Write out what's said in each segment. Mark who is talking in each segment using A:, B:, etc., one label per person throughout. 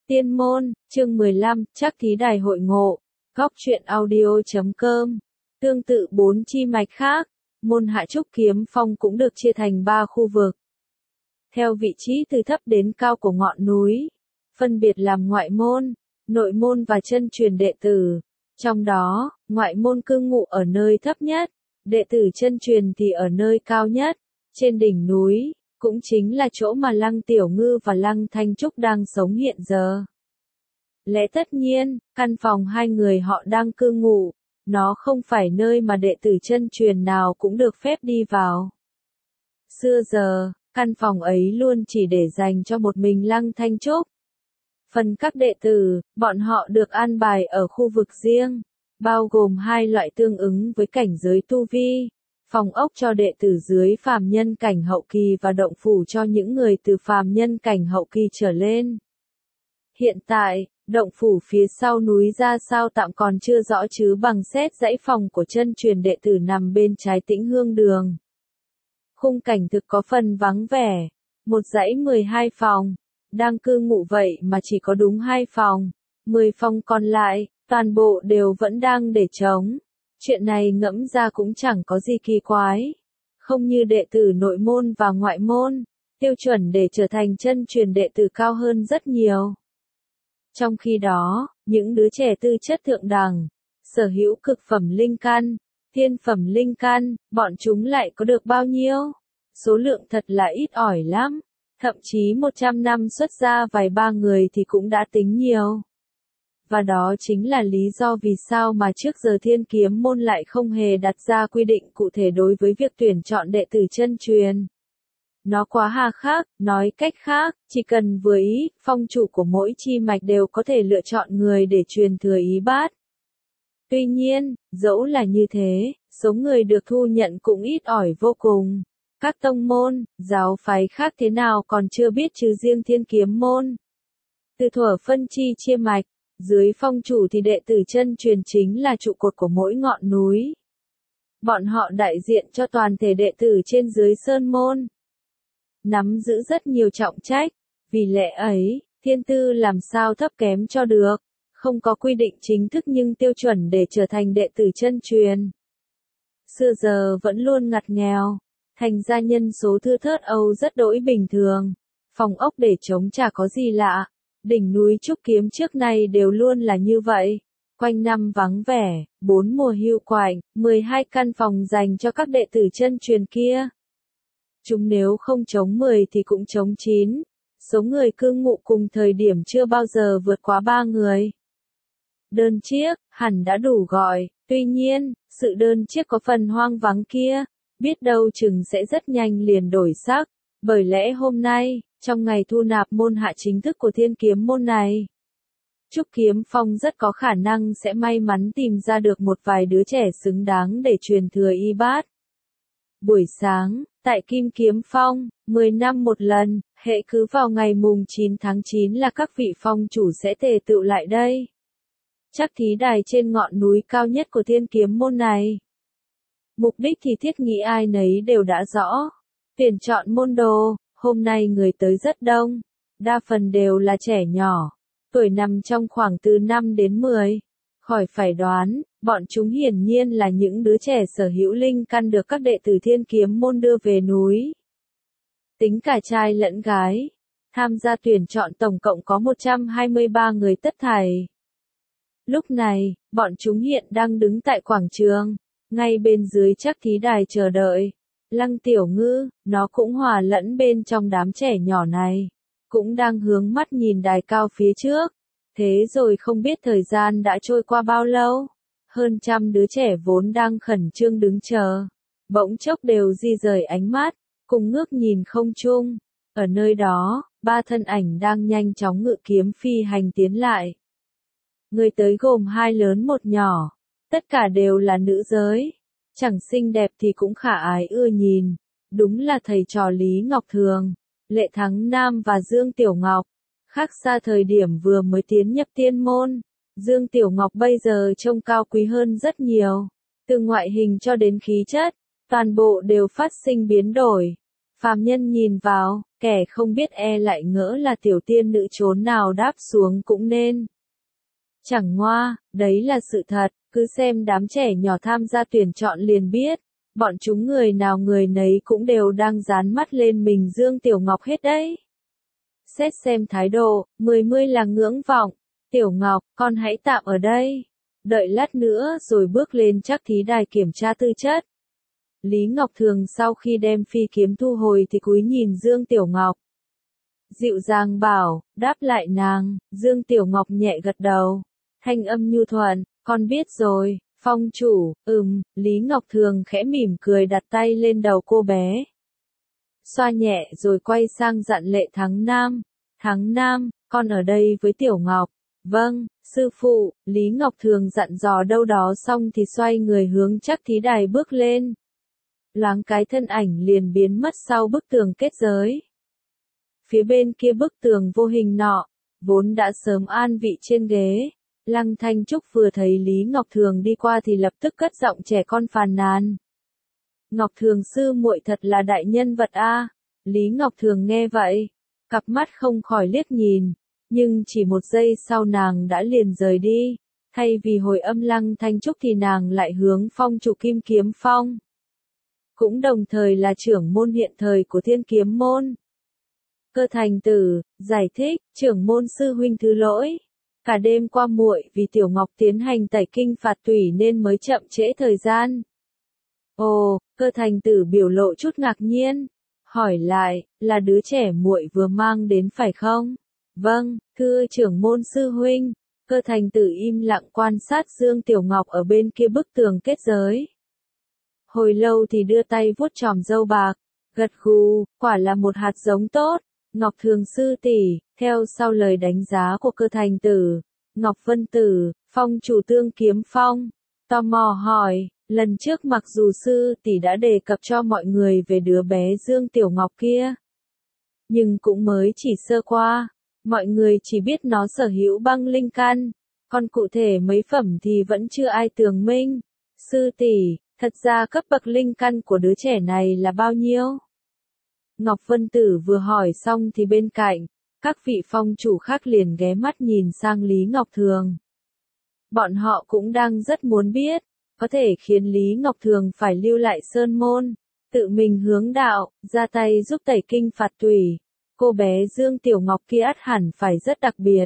A: Tiên môn, chương 15, Trắc Thí Đài hội ngộ, góc truyện audio.com. Tương tự 4 chi mạch khác, môn Hạ Trúc Kiếm Phong cũng được chia thành 3 khu vực. Theo vị trí từ thấp đến cao của ngọn núi, phân biệt làm ngoại môn, nội môn và chân truyền đệ tử. Trong đó, ngoại môn cư ngụ ở nơi thấp nhất, đệ tử chân truyền thì ở nơi cao nhất, trên đỉnh núi, cũng chính là chỗ mà Lăng Tiểu Ngư và Lăng Thanh Trúc đang sống hiện giờ. Lẽ tất nhiên, căn phòng hai người họ đang cư ngụ, nó không phải nơi mà đệ tử chân truyền nào cũng được phép đi vào. Xưa giờ, căn phòng ấy luôn chỉ để dành cho một mình Lăng Thanh Trúc. Phần các đệ tử, bọn họ được an bài ở khu vực riêng, bao gồm 2 loại tương ứng với cảnh giới tu vi. Phòng ốc cho đệ tử dưới phàm nhân cảnh hậu kỳ và động phủ cho những người từ phàm nhân cảnh hậu kỳ trở lên. Hiện tại, động phủ phía sau núi ra sao tạm còn chưa rõ chứ bằng xét dãy phòng của chân truyền đệ tử nằm bên trái Tĩnh Hương Đường. Khung cảnh thực có phần vắng vẻ, một dãy 12 phòng, đang cư ngụ vậy mà chỉ có đúng 2 phòng, 10 phòng còn lại, toàn bộ đều vẫn đang để trống. Chuyện này ngẫm ra cũng chẳng có gì kỳ quái. Không như đệ tử nội môn và ngoại môn, tiêu chuẩn để trở thành chân truyền đệ tử cao hơn rất nhiều. Trong khi đó, những đứa trẻ tư chất thượng đẳng, sở hữu cực phẩm linh căn, thiên phẩm linh căn, bọn chúng lại có được bao nhiêu? Số lượng thật là ít ỏi lắm. Thậm chí 100 năm xuất ra vài ba người thì cũng đã tính nhiều. Và đó chính là lý do vì sao mà trước giờ Thiên Kiếm môn lại không hề đặt ra quy định cụ thể đối với việc tuyển chọn đệ tử chân truyền. Nó quá hà khắc, nói cách khác, chỉ cần vừa ý, phong chủ của mỗi chi mạch đều có thể lựa chọn người để truyền thừa ý bát. Tuy nhiên, dẫu là như thế, số người được thu nhận cũng ít ỏi vô cùng. Các tông môn, giáo phái khác thế nào còn chưa biết chứ riêng Thiên Kiếm môn. Từ thuở phân chi chia mạch, dưới phong chủ thì đệ tử chân truyền chính là trụ cột của mỗi ngọn núi. Bọn họ đại diện cho toàn thể đệ tử trên dưới sơn môn. Nắm giữ rất nhiều trọng trách, vì lẽ ấy, thiên tư làm sao thấp kém cho được, không có quy định chính thức nhưng tiêu chuẩn để trở thành đệ tử chân truyền. Xưa giờ vẫn luôn ngặt nghèo, thành ra nhân số thưa thớt Âu rất đỗi bình thường, phòng ốc để trống chả có gì lạ. Đỉnh núi Trúc Kiếm trước này đều luôn là như vậy, quanh năm vắng vẻ, 4 mùa hưu quạnh, 12 căn phòng dành cho các đệ tử chân truyền kia. Chúng nếu không chống 10 thì cũng chống 9, số người cư ngụ cùng thời điểm chưa bao giờ vượt quá 3 người. Đơn chiếc, hẳn đã đủ gọi, tuy nhiên, sự đơn chiếc có phần hoang vắng kia, biết đâu chừng sẽ rất nhanh liền đổi sắc, bởi lẽ hôm nay, trong ngày thu nạp môn hạ chính thức của Thiên Kiếm môn này, Trúc Kiếm Phong rất có khả năng sẽ may mắn tìm ra được một vài đứa trẻ xứng đáng để truyền thừa y bát. Buổi sáng, tại Kim Kiếm Phong, 10 năm một lần, hệ cứ vào ngày mùng 9 tháng 9 là các vị phong chủ sẽ tề tựu lại đây. Trắc Thí Đài trên ngọn núi cao nhất của Thiên Kiếm môn này. Mục đích thì thiết nghĩ ai nấy đều đã rõ. Tuyển chọn môn đồ, hôm nay người tới rất đông, đa phần đều là trẻ nhỏ, tuổi nằm trong khoảng từ 5 đến 10. Khỏi phải đoán, bọn chúng hiển nhiên là những đứa trẻ sở hữu linh căn được các đệ tử Thiên Kiếm môn đưa về núi. Tính cả trai lẫn gái, tham gia tuyển chọn tổng cộng có 123 người tất thảy. Lúc này, bọn chúng hiện đang đứng tại quảng trường, ngay bên dưới Trắc Thí Đài chờ đợi. Lăng Tiểu Ngư, nó cũng hòa lẫn bên trong đám trẻ nhỏ này, cũng đang hướng mắt nhìn đài cao phía trước. Thế rồi không biết thời gian đã trôi qua bao lâu, hơn 100 đứa trẻ vốn đang khẩn trương đứng chờ, bỗng chốc đều di rời ánh mắt, cùng ngước nhìn không trung. Ở nơi đó, 3 thân ảnh đang nhanh chóng ngự kiếm phi hành tiến lại. Người tới gồm 2 lớn một nhỏ, tất cả đều là nữ giới. Chẳng xinh đẹp thì cũng khả ái ưa nhìn, đúng là thầy trò Lý Ngọc Thường, Lệ Thắng Nam và Dương Tiểu Ngọc. Khác xa thời điểm vừa mới tiến nhập tiên môn, Dương Tiểu Ngọc bây giờ trông cao quý hơn rất nhiều, từ ngoại hình cho đến khí chất, toàn bộ đều phát sinh biến đổi. Phàm nhân nhìn vào, kẻ không biết e lại ngỡ là tiểu tiên nữ chốn nào đáp xuống cũng nên. Chẳng ngoa, đấy là sự thật, cứ xem đám trẻ nhỏ tham gia tuyển chọn liền biết, bọn chúng người nào người nấy cũng đều đang dán mắt lên mình Dương Tiểu Ngọc hết đấy. Xét xem thái độ, 10 là ngưỡng vọng, Tiểu Ngọc, con hãy tạm ở đây, đợi lát nữa rồi bước lên chắc thí đài kiểm tra tư chất. Lý Ngọc Thường sau khi đem phi kiếm thu hồi thì cúi nhìn Dương Tiểu Ngọc. Dịu dàng bảo, đáp lại nàng, Dương Tiểu Ngọc nhẹ gật đầu. Thanh âm nhu thuận, con biết rồi, phong chủ, Lý Ngọc Thường khẽ mỉm cười đặt tay lên đầu cô bé. Xoa nhẹ rồi quay sang dặn Lệ Thắng Nam. Thắng Nam, con ở đây với Tiểu Ngọc. Vâng, sư phụ, Lý Ngọc Thường dặn dò đâu đó xong thì xoay người hướng chắc thí đài bước lên. Loáng cái thân ảnh liền biến mất sau bức tường kết giới. Phía bên kia bức tường vô hình nọ, vốn đã sớm an vị trên ghế. Lăng Thanh Trúc vừa thấy Lý Ngọc Thường đi qua thì lập tức cất giọng trẻ con phàn nàn. Ngọc Thường sư muội thật là đại nhân vật a. Lý Ngọc Thường nghe vậy, cặp mắt không khỏi liếc nhìn, nhưng chỉ một giây sau nàng đã liền rời đi. Thay vì hồi âm Lăng Thanh Trúc thì nàng lại hướng phong chủ Kim Kiếm Phong. Cũng đồng thời là trưởng môn hiện thời của Thiên Kiếm môn. Cơ Thành Tử, giải thích, trưởng môn sư huynh thứ lỗi. Cả đêm qua muội vì Tiểu Ngọc tiến hành tẩy kinh phạt tủy nên mới chậm trễ thời gian. Ồ, Cơ Thành Tử biểu lộ chút ngạc nhiên. Hỏi lại, là đứa trẻ muội vừa mang đến phải không? Vâng, thưa trưởng môn sư huynh. Cơ Thành Tử im lặng quan sát Dương Tiểu Ngọc ở bên kia bức tường kết giới. Hồi lâu thì đưa tay vuốt chòm râu bạc, gật gù, quả là một hạt giống tốt. Ngọc Thường sư tỷ, theo sau lời đánh giá của Cơ Thành Tử, Ngọc Vân Tử, phong chủ Tương Kiếm Phong, tò mò hỏi, lần trước mặc dù sư tỷ đã đề cập cho mọi người về đứa bé Dương Tiểu Ngọc kia, nhưng cũng mới chỉ sơ qua, mọi người chỉ biết nó sở hữu băng linh căn, còn cụ thể mấy phẩm thì vẫn chưa ai tường minh. Sư tỷ, thật ra cấp bậc linh căn của đứa trẻ này là bao nhiêu? Ngọc Vân Tử vừa hỏi xong thì bên cạnh, các vị phong chủ khác liền ghé mắt nhìn sang Lý Ngọc Thường. Bọn họ cũng đang rất muốn biết, có thể khiến Lý Ngọc Thường phải lưu lại sơn môn, tự mình hướng đạo, ra tay giúp tẩy kinh phạt tủy. Cô bé Dương Tiểu Ngọc kia ắt hẳn phải rất đặc biệt.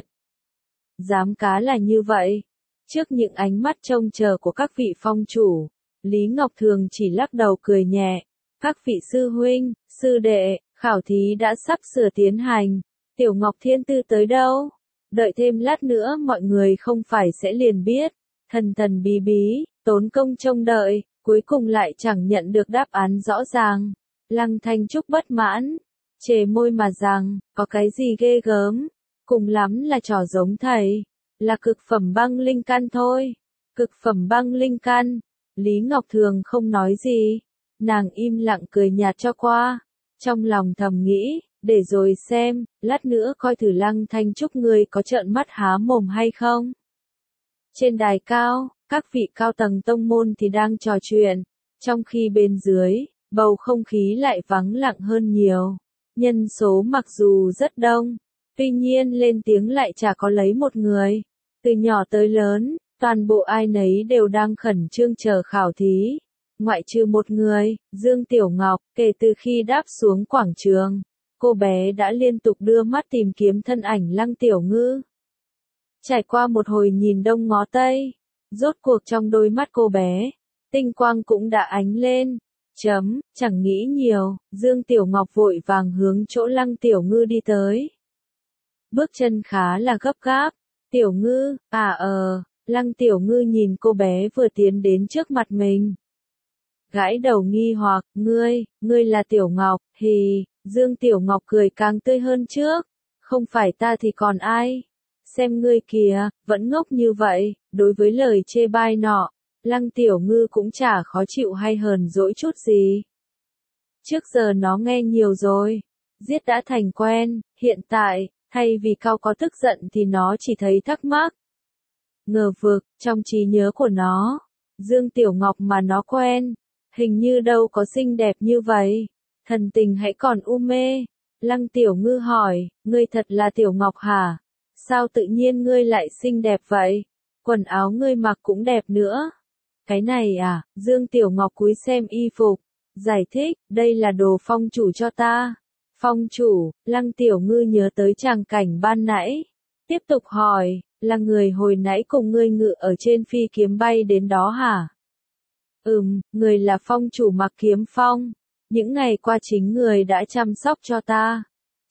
A: Dám cá là như vậy. Trước những ánh mắt trông chờ của các vị phong chủ, Lý Ngọc Thường chỉ lắc đầu cười nhẹ. Các vị sư huynh, sư đệ, khảo thí đã sắp sửa tiến hành. Tiểu Ngọc Thiên Tư tới đâu? Đợi thêm lát nữa mọi người không phải sẽ liền biết. Thần thần bí bí, tốn công trông đợi, cuối cùng lại chẳng nhận được đáp án rõ ràng. Lăng Thanh Trúc bất mãn, chề môi mà rằng, có cái gì ghê gớm, cùng lắm là trò giống thầy, là cực phẩm băng linh căn thôi. Cực phẩm băng linh căn, Lý Ngọc Thường không nói gì, nàng im lặng cười nhạt cho qua, trong lòng thầm nghĩ, để rồi xem, lát nữa coi thử Lăng Thanh Trúc ngươi có trợn mắt há mồm hay không. Trên đài cao, các vị cao tầng tông môn thì đang trò chuyện, trong khi bên dưới, bầu không khí lại vắng lặng hơn nhiều. Nhân số mặc dù rất đông, tuy nhiên lên tiếng lại chả có lấy một người. Từ nhỏ tới lớn, toàn bộ ai nấy đều đang khẩn trương chờ khảo thí. Ngoại trừ một người, Dương Tiểu Ngọc, kể từ khi đáp xuống quảng trường, cô bé đã liên tục đưa mắt tìm kiếm thân ảnh Lăng Tiểu Ngư. Trải qua một hồi nhìn đông ngó tây, rốt cuộc trong đôi mắt cô bé, tinh quang cũng đã ánh lên. Chẳng nghĩ nhiều, Dương Tiểu Ngọc vội vàng hướng chỗ Lăng Tiểu Ngư đi tới. Bước chân khá là gấp gáp. Tiểu Ngư, Lăng Tiểu Ngư nhìn cô bé vừa tiến đến trước mặt mình. Gãi đầu nghi hoặc, ngươi là Tiểu Ngọc, hì, Dương Tiểu Ngọc cười càng tươi hơn trước. Không phải ta thì còn ai? Xem ngươi kìa, vẫn ngốc như vậy, đối với lời chê bai nọ. Lăng Tiểu Ngư cũng chả khó chịu hay hờn dỗi chút gì. Trước giờ nó nghe nhiều rồi, giết đã thành quen, hiện tại, thay vì cao có tức giận thì nó chỉ thấy thắc mắc. Ngờ vực, trong trí nhớ của nó, Dương Tiểu Ngọc mà nó quen, hình như đâu có xinh đẹp như vậy. Thần tình hãy còn u mê. Lăng Tiểu Ngư hỏi, ngươi thật là Tiểu Ngọc hả? Sao tự nhiên ngươi lại xinh đẹp vậy? Quần áo ngươi mặc cũng đẹp nữa. Cái này à, Dương Tiểu Ngọc cúi xem y phục. Giải thích, đây là đồ phong chủ cho ta. Phong chủ, Lăng Tiểu Ngư nhớ tới tràng cảnh ban nãy. Tiếp tục hỏi, là người hồi nãy cùng ngươi ngự ở trên phi kiếm bay đến đó hả? Người là phong chủ Mặc Kiếm Phong. Những ngày qua chính người đã chăm sóc cho ta.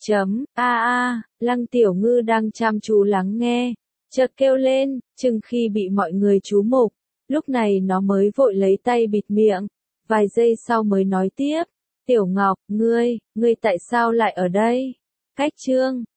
A: Lăng Tiểu Ngư đang chăm chú lắng nghe. Chợt kêu lên, chừng khi bị mọi người chú mục. Lúc này nó mới vội lấy tay bịt miệng. Vài giây sau mới nói tiếp. Tiểu Ngọc, ngươi tại sao lại ở đây? Cách chương